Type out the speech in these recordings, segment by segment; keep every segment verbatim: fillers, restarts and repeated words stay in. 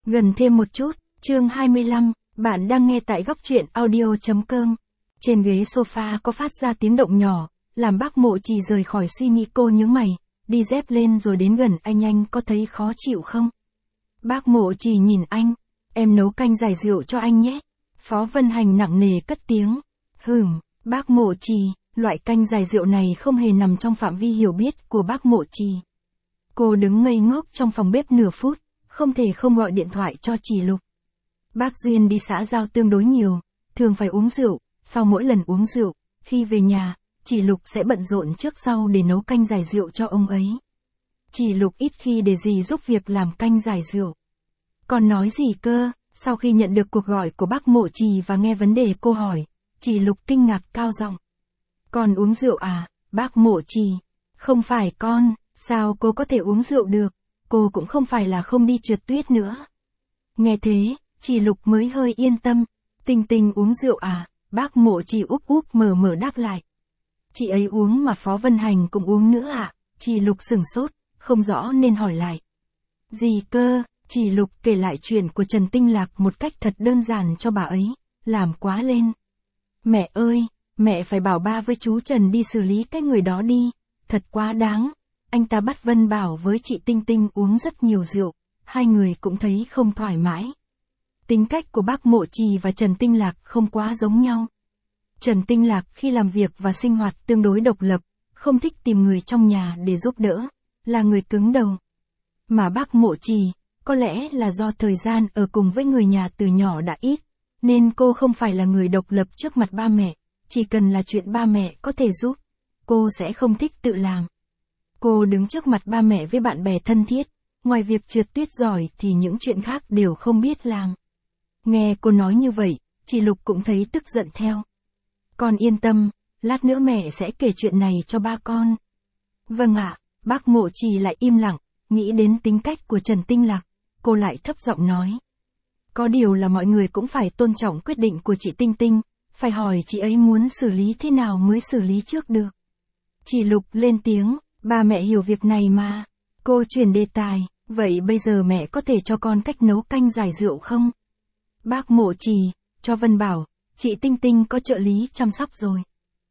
Gần thêm một chút, chương hai mươi lăm, bạn đang nghe tại góc truyện audio chấm com. Trên ghế sofa có phát ra tiếng động nhỏ, làm bác Mộ Trì rời khỏi suy nghĩ. Cô nhướng mày, đi dép lên rồi đến gần anh. Anh có thấy khó chịu không? Bác Mộ Trì nhìn anh, em nấu canh giải rượu cho anh nhé. Phó Vân Hành nặng nề cất tiếng. Hừm, bác Mộ Trì, loại canh giải rượu này không hề nằm trong phạm vi hiểu biết của bác Mộ Trì. Cô đứng ngây ngốc trong phòng bếp nửa phút, không thể không gọi điện thoại cho Chỉ Lục. Bác Duyên đi xã giao tương đối nhiều, thường phải uống rượu, sau mỗi lần uống rượu, khi về nhà, Chỉ Lục sẽ bận rộn trước sau để nấu canh giải rượu cho ông ấy. Chỉ Lục ít khi để gì giúp việc làm canh giải rượu. Còn nói gì cơ? Sau khi nhận được cuộc gọi của bác Mộ Trì và nghe vấn đề cô hỏi, Chỉ Lục kinh ngạc cao giọng. Con uống rượu à, bác Mộ Trì? Không phải con, sao cô có thể uống rượu được? Cô cũng không phải là không đi trượt tuyết nữa. Nghe thế, Chỉ Lục mới hơi yên tâm. Tinh Tinh uống rượu à? Bác Mộ Trì úp úp mở mở đáp lại. Chị ấy uống mà Phó Vân Hành cũng uống nữa à? Chỉ Lục sửng sốt, không rõ nên hỏi lại. Gì cơ? Chỉ Lục kể lại chuyện của Trần Tinh Lạc một cách thật đơn giản cho bà ấy, làm quá lên. Mẹ ơi, mẹ phải bảo ba với chú Trần đi xử lý cái người đó đi, thật quá đáng. Anh ta bắt Vân Bảo với chị Tinh Tinh uống rất nhiều rượu, hai người cũng thấy không thoải mái. Tính cách của bác Mộ Trì và Trần Tinh Lạc không quá giống nhau. Trần Tinh Lạc khi làm việc và sinh hoạt tương đối độc lập, không thích tìm người trong nhà để giúp đỡ, là người cứng đầu. Mà bác Mộ Trì, có lẽ là do thời gian ở cùng với người nhà từ nhỏ đã ít, nên cô không phải là người độc lập trước mặt ba mẹ, chỉ cần là chuyện ba mẹ có thể giúp, cô sẽ không thích tự làm. Cô đứng trước mặt ba mẹ với bạn bè thân thiết, ngoài việc trượt tuyết giỏi thì những chuyện khác đều không biết làm. Nghe cô nói như vậy, Chỉ Lục cũng thấy tức giận theo. Con yên tâm, lát nữa mẹ sẽ kể chuyện này cho ba con. Vâng ạ, bác Mộ Trì lại im lặng, nghĩ đến tính cách của Trần Tinh Lạc, cô lại thấp giọng nói. Có điều là mọi người cũng phải tôn trọng quyết định của chị Tinh Tinh, phải hỏi chị ấy muốn xử lý thế nào mới xử lý trước được. Chỉ Lục lên tiếng, ba mẹ hiểu việc này mà. Cô chuyển đề tài, vậy bây giờ mẹ có thể cho con cách nấu canh giải rượu không? Bác Mộ Trì, cho Vân Bảo, chị Tinh Tinh có trợ lý chăm sóc rồi.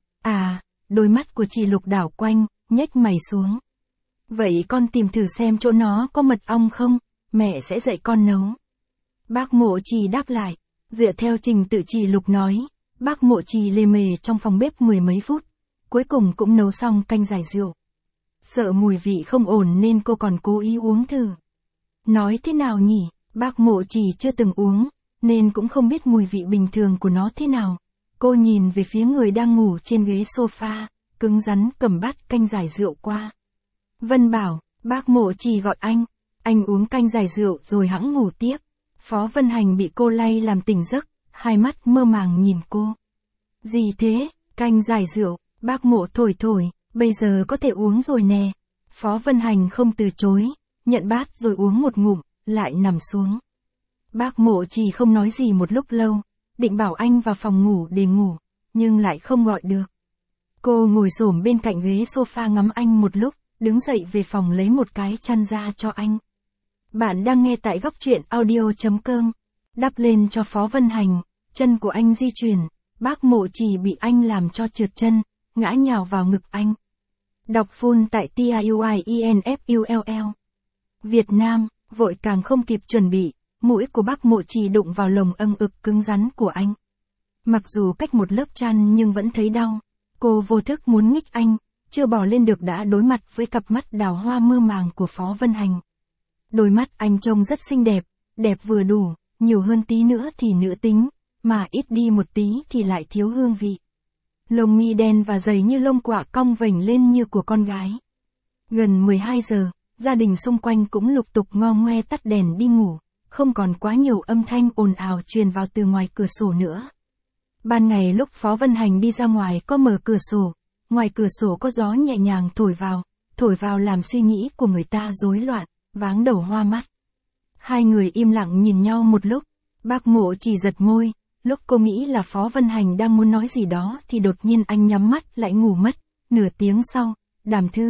À, đôi mắt của Chỉ Lục đảo quanh, nhếch mày xuống. Vậy con tìm thử xem chỗ nó có mật ong không, mẹ sẽ dạy con nấu. Bác Mộ Trì đáp lại, dựa theo trình tự Chỉ Lục nói, bác Mộ Trì lề mề trong phòng bếp mười mấy phút, cuối cùng cũng nấu xong canh giải rượu. Sợ mùi vị không ổn nên cô còn cố ý uống thử. Nói thế nào nhỉ, bác Mộ Trì chưa từng uống, nên cũng không biết mùi vị bình thường của nó thế nào. Cô nhìn về phía người đang ngủ trên ghế sofa, cứng rắn cầm bát canh giải rượu qua. Vân Bảo, bác Mộ Trì gọi anh, anh uống canh giải rượu rồi hẵng ngủ tiếp. Phó Vân Hành bị cô lay làm tỉnh giấc, hai mắt mơ màng nhìn cô. Gì thế, canh giải rượu, bác Mộ thổi thổi, bây giờ có thể uống rồi nè. Phó Vân Hành không từ chối, nhận bát rồi uống một ngụm, lại nằm xuống. Bác Mộ Trì không nói gì một lúc lâu, định bảo anh vào phòng ngủ để ngủ, nhưng lại không gọi được. Cô ngồi xổm bên cạnh ghế sofa ngắm anh một lúc, đứng dậy về phòng lấy một cái chăn ra cho anh. Bạn đang nghe tại góc truyện audio chấm com. Đắp lên cho Phó Vân Hành, chân của anh di chuyển, bác Mộ Trì bị anh làm cho trượt chân, ngã nhào vào ngực anh. Đọc full tại T I U I E N F U L L. Việt Nam, vội càng không kịp chuẩn bị, mũi của bác Mộ Trì đụng vào lồng âng ực cứng rắn của anh. Mặc dù cách một lớp chăn nhưng vẫn thấy đau, cô vô thức muốn nghích anh, chưa bỏ lên được đã đối mặt với cặp mắt đào hoa mơ màng của Phó Vân Hành. Đôi mắt anh trông rất xinh đẹp, đẹp vừa đủ, nhiều hơn tí nữa thì nữ tính, mà ít đi một tí thì lại thiếu hương vị. Lông mi đen và dày như lông quạ cong vểnh lên như của con gái. Gần mười hai giờ, gia đình xung quanh cũng lục tục ngo ngoe tắt đèn đi ngủ, không còn quá nhiều âm thanh ồn ào truyền vào từ ngoài cửa sổ nữa. Ban ngày lúc Phó Vân Hành đi ra ngoài có mở cửa sổ, ngoài cửa sổ có gió nhẹ nhàng thổi vào, thổi vào làm suy nghĩ của người ta rối loạn, váng đầu hoa mắt. Hai người im lặng nhìn nhau một lúc, bác Mộ Trì giật môi, lúc cô nghĩ là Phó Vân Hành đang muốn nói gì đó thì đột nhiên anh nhắm mắt lại ngủ mất, nửa tiếng sau, Đàm Thư,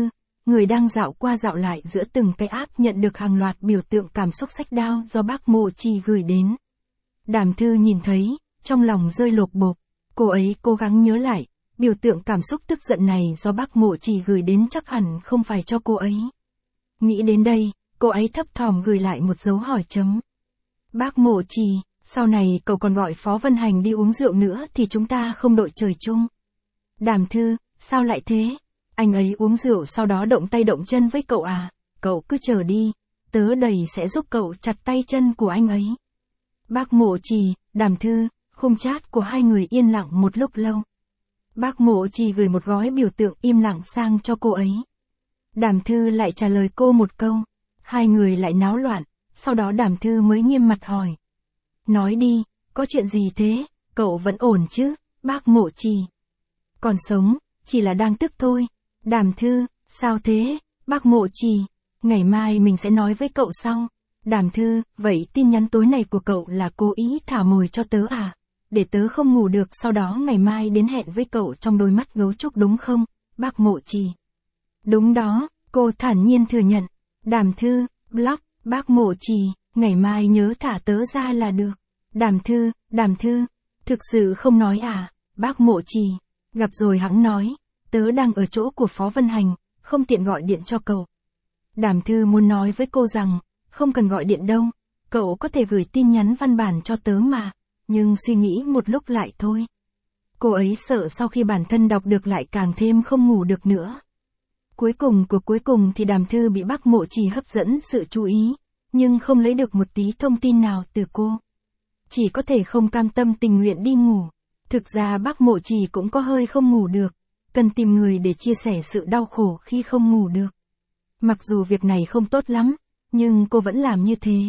người đang dạo qua dạo lại giữa từng cái app nhận được hàng loạt biểu tượng cảm xúc sách đao do bác Mộ Trì gửi đến. Đàm Thư nhìn thấy, trong lòng rơi lột bột. Cô ấy cố gắng nhớ lại, biểu tượng cảm xúc tức giận này do bác Mộ Trì gửi đến chắc hẳn không phải cho cô ấy. Nghĩ đến đây, cô ấy thấp thỏm gửi lại một dấu hỏi chấm. Bác Mộ Trì, sau này cậu còn gọi Phó Vân Hành đi uống rượu nữa thì chúng ta không đội trời chung. Đàm Thư, sao lại thế? Anh ấy uống rượu sau đó động tay động chân với cậu à? Cậu cứ chờ đi, tớ đầy sẽ giúp cậu chặt tay chân của anh ấy. Bác Mộ Trì, Đàm Thư, khung chat của hai người yên lặng một lúc lâu. Bác Mộ Trì gửi một gói biểu tượng im lặng sang cho cô ấy. Đàm Thư lại trả lời cô một câu. Hai người lại náo loạn, sau đó Đàm Thư mới nghiêm mặt hỏi. Nói đi, có chuyện gì thế, cậu vẫn ổn chứ, bác Mộ Trì? Còn sống, chỉ là đang tức thôi. Đàm Thư, sao thế, bác Mộ Trì? Ngày mai mình sẽ nói với cậu sau. Đàm Thư, vậy tin nhắn tối này của cậu là cố ý thả mồi cho tớ à? Để tớ không ngủ được sau đó ngày mai đến hẹn với cậu trong đôi mắt gấu trúc đúng không, bác Mộ Trì? Đúng đó, cô thản nhiên thừa nhận. Đàm Thư, block, bác Mộ Trì, ngày mai nhớ thả tớ ra là được. Đàm Thư, Đàm Thư, thực sự không nói à, bác Mộ Trì, gặp rồi hẵng nói, tớ đang ở chỗ của Phó Vân Hành, không tiện gọi điện cho cậu. Đàm Thư muốn nói với cô rằng, không cần gọi điện đâu, cậu có thể gửi tin nhắn văn bản cho tớ mà, nhưng suy nghĩ một lúc lại thôi. Cô ấy sợ sau khi bản thân đọc được lại càng thêm không ngủ được nữa. Cuối cùng của cuối cùng thì Đàm Thư bị bác Mộ Trì hấp dẫn sự chú ý, nhưng không lấy được một tí thông tin nào từ cô. Chỉ có thể không cam tâm tình nguyện đi ngủ. Thực ra bác Mộ Trì cũng có hơi không ngủ được, cần tìm người để chia sẻ sự đau khổ khi không ngủ được. Mặc dù việc này không tốt lắm, nhưng cô vẫn làm như thế.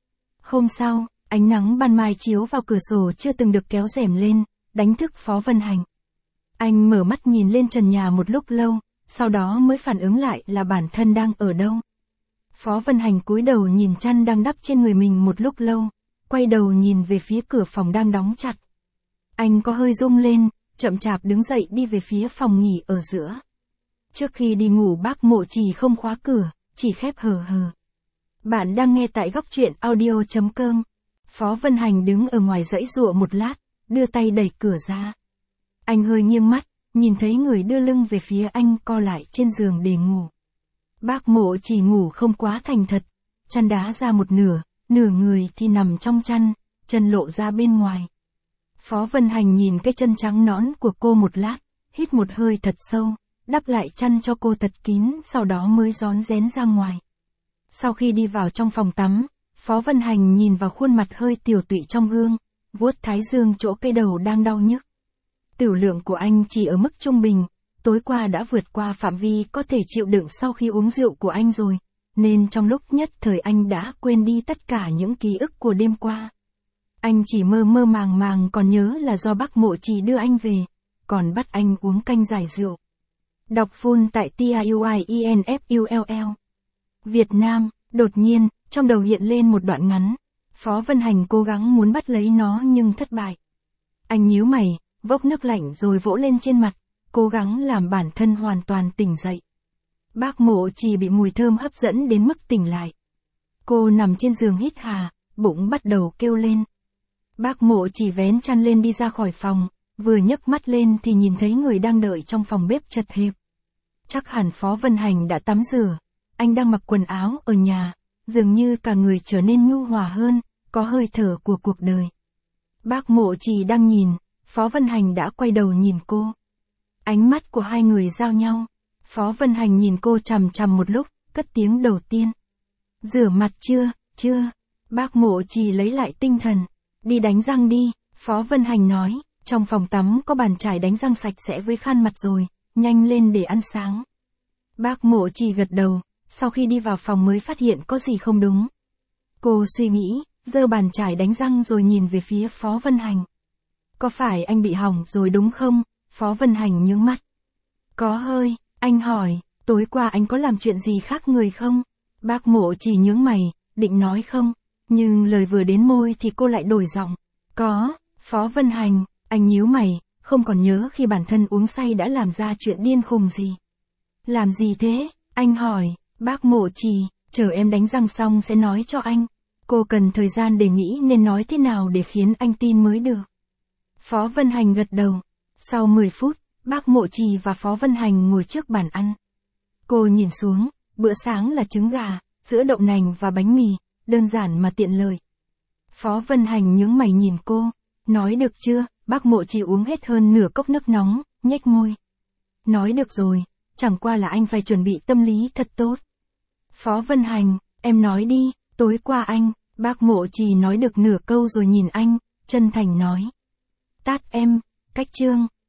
Hôm sau, ánh nắng ban mai chiếu vào cửa sổ chưa từng được kéo rèm lên, đánh thức Phó Vân Hành. Anh mở mắt nhìn lên trần nhà một lúc lâu, sau đó mới phản ứng lại là bản thân đang ở đâu. Phó Vân Hành cúi đầu nhìn chăn đang đắp trên người mình một lúc lâu, quay đầu nhìn về phía cửa phòng đang đóng chặt. Anh có hơi rung lên, chậm chạp đứng dậy đi về phía phòng nghỉ ở giữa. Trước khi đi ngủ bác Mộ Trì không khóa cửa, chỉ khép hờ hờ. Bạn đang nghe tại góc truyện audio chấm com. Phó Vân Hành đứng ở ngoài giãy giụa một lát, đưa tay đẩy cửa ra. Anh hơi nghiêng mắt, nhìn thấy người đưa lưng về phía anh co lại trên giường để ngủ. Bác Mộ Trì ngủ không quá thành thật, chăn đá ra một nửa, nửa người thì nằm trong chăn, chân lộ ra bên ngoài. Phó Vân Hành nhìn cái chân trắng nõn của cô một lát, hít một hơi thật sâu, đắp lại chăn cho cô thật kín, sau đó mới rón rén ra ngoài. Sau khi đi vào trong phòng tắm, Phó Vân Hành nhìn vào khuôn mặt hơi tiều tụy trong gương, vuốt thái dương chỗ cái đầu đang đau nhức. Tửu lượng của anh chỉ ở mức trung bình, tối qua đã vượt qua phạm vi có thể chịu đựng sau khi uống rượu của anh rồi, nên trong lúc nhất thời anh đã quên đi tất cả những ký ức của đêm qua. Anh chỉ mơ mơ màng màng còn nhớ là do bác Mộ Trì đưa anh về, còn bắt anh uống canh giải rượu. Đọc full tại T I U I E N F U L L. Việt Nam, đột nhiên, trong đầu hiện lên một đoạn ngắn. Phó Vân Hành cố gắng muốn bắt lấy nó nhưng thất bại. Anh nhíu mày, vốc nước lạnh rồi vỗ lên trên mặt, cố gắng làm bản thân hoàn toàn tỉnh dậy. Bác Mộ Trì bị mùi thơm hấp dẫn đến mức tỉnh lại. Cô nằm trên giường hít hà, bụng bắt đầu kêu lên. Bác Mộ Trì vén chăn lên đi ra khỏi phòng, vừa nhấc mắt lên thì nhìn thấy người đang đợi trong phòng bếp chật hẹp. Chắc hẳn Phó Vân Hành đã tắm rửa, anh đang mặc quần áo ở nhà, dường như cả người trở nên nhu hòa hơn, có hơi thở của cuộc đời. Bác Mộ Trì đang nhìn, Phó Vân Hành đã quay đầu nhìn cô. Ánh mắt của hai người giao nhau. Phó Vân Hành nhìn cô chằm chằm một lúc, cất tiếng đầu tiên. Rửa mặt chưa, chưa. Bác Mộ Trì lấy lại tinh thần. Đi đánh răng đi, Phó Vân Hành nói, trong phòng tắm có bàn chải đánh răng sạch sẽ với khăn mặt rồi, nhanh lên để ăn sáng. Bác Mộ Trì gật đầu, sau khi đi vào phòng mới phát hiện có gì không đúng. Cô suy nghĩ, giơ bàn chải đánh răng rồi nhìn về phía Phó Vân Hành. Có phải anh bị hỏng rồi đúng không? Phó Vân Hành nhướng mắt. Có hơi, anh hỏi, tối qua anh có làm chuyện gì khác người không? Bác Mộ Trì nhướng mày, định nói không, nhưng lời vừa đến môi thì cô lại đổi giọng. Có, Phó Vân Hành, anh nhíu mày, không còn nhớ khi bản thân uống say đã làm ra chuyện điên khùng gì. Làm gì thế? Anh hỏi, bác Mộ Trì, chờ em đánh răng xong sẽ nói cho anh. Cô cần thời gian để nghĩ nên nói thế nào để khiến anh tin mới được. Phó Vân Hành gật đầu. Sau mười phút, bác Mộ Trì và Phó Vân Hành ngồi trước bàn ăn. Cô nhìn xuống, bữa sáng là trứng gà, sữa đậu nành và bánh mì, đơn giản mà tiện lợi. Phó Vân Hành nhướng mày nhìn cô, nói được chưa? Bác Mộ Trì uống hết hơn nửa cốc nước nóng, nhếch môi. Nói được rồi, chẳng qua là anh phải chuẩn bị tâm lý thật tốt. Phó Vân Hành, em nói đi, tối qua anh, bác Mộ Trì nói được nửa câu rồi nhìn anh, chân thành nói. Tát em, cách chương.